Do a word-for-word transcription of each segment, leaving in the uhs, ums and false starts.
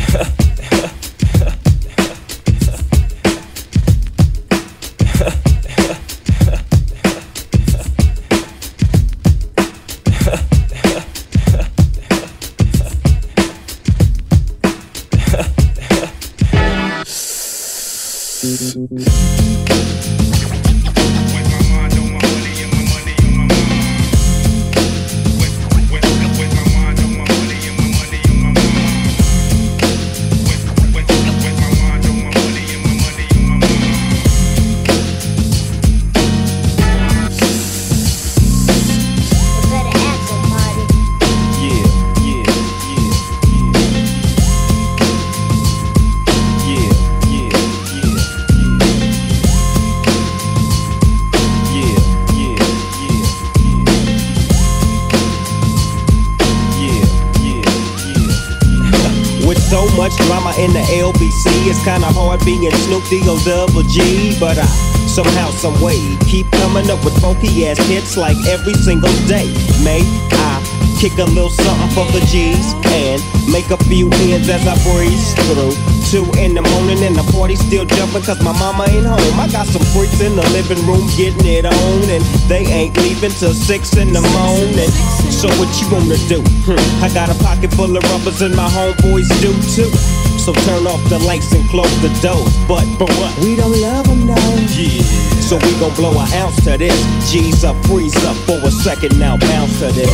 So much drama in the L B C, it's kinda hard being Snoop D-O double G. But I somehow, someway keep coming up with funky ass hits like every single day. May I kick a little something for the G's and make a few ends as I breeze through. Two in the morning and the party still jumping cause my mama ain't home. I got some freaks in the living room getting it on, and they ain't leaving till six in the morning. So what you wanna do? Hmm. I got a pocket full of rubbers and my homeboys do too. So turn off the lights and close the doors. But, but what? We don't love them now. Yeah. So we gon' blow an ounce to this. G's up, freeze up for a second now, bounce to this.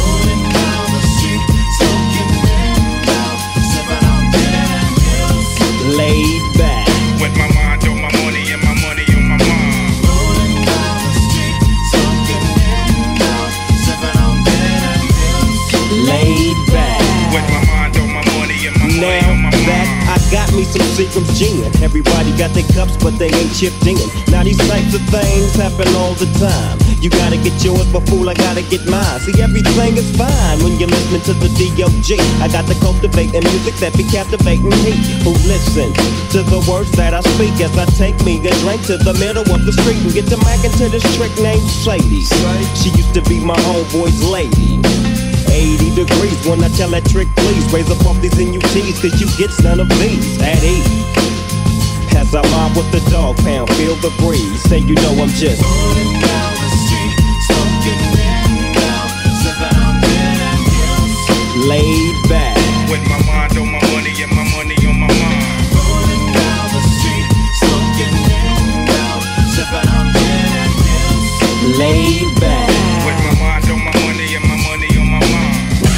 Laid back with my mind on my money and my money on my mind. Rolling down the street, smoking in now, sipping on bitter pills. Laid back with my mind on my money and my now money on my mind. That I got me some Seagram's gin. Everybody got their cups, but they ain't chipped in. Now these types of things happen all the time. You gotta get yours, but fool, I gotta get mine. See, everything is fine when you're listening to the D O G. I got the cultivating music that be captivating me. Who listen to the words that I speak as I take me a drink to the middle of the street and get to mackin' to this trick named Sadie. She used to be my homeboy's lady. eighty degrees when I tell that trick, please raise up off these N U Ts, cause you get none of these at ease. As I mob with the dog pound, feel the breeze, say you know I'm just rolling down the street, smoking in now, sipping on bitter pills. Laid back with my mind on my money and my money on my mind. Rolling down the street, smoking in now, sipping on bitter pills. Laid back with my mind on my money and my money on my mind.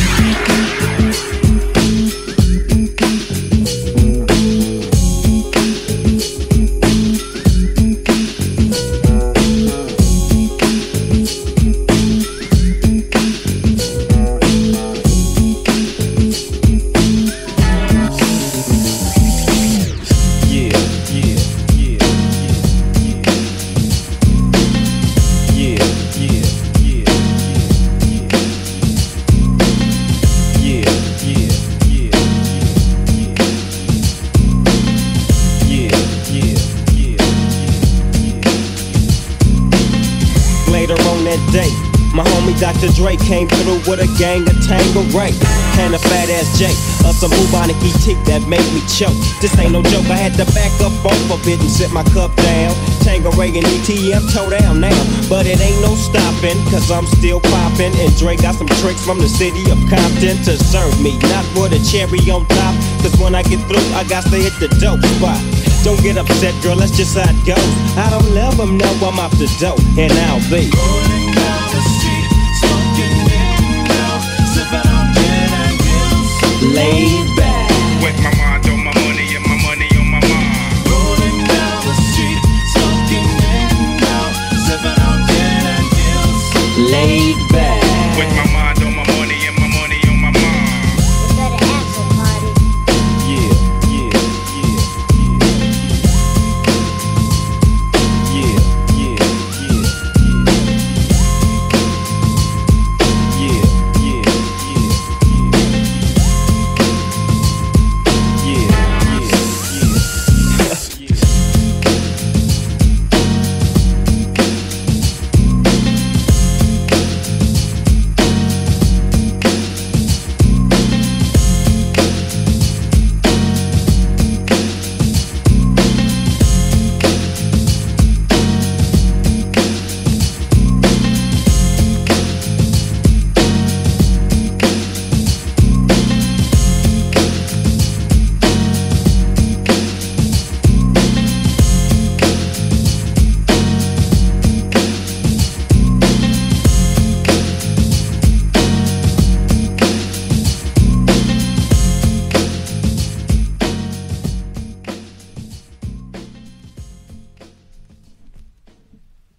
Doctor Dre came through with a gang of Tangeray and a fat ass J of some bubonic teeth that made me choke. This ain't no joke, I had to back up off of it and sit my cup down. Tangeray and E T M toe down now, but it ain't no stopping, cause I'm still popping. And Dre got some tricks from the city of Compton to serve me, not with a cherry on top, cause when I get through, I got to hit the dope spot. Don't get upset, girl, that's just how it goes. I don't love them, no, I'm off the dope, and I'll be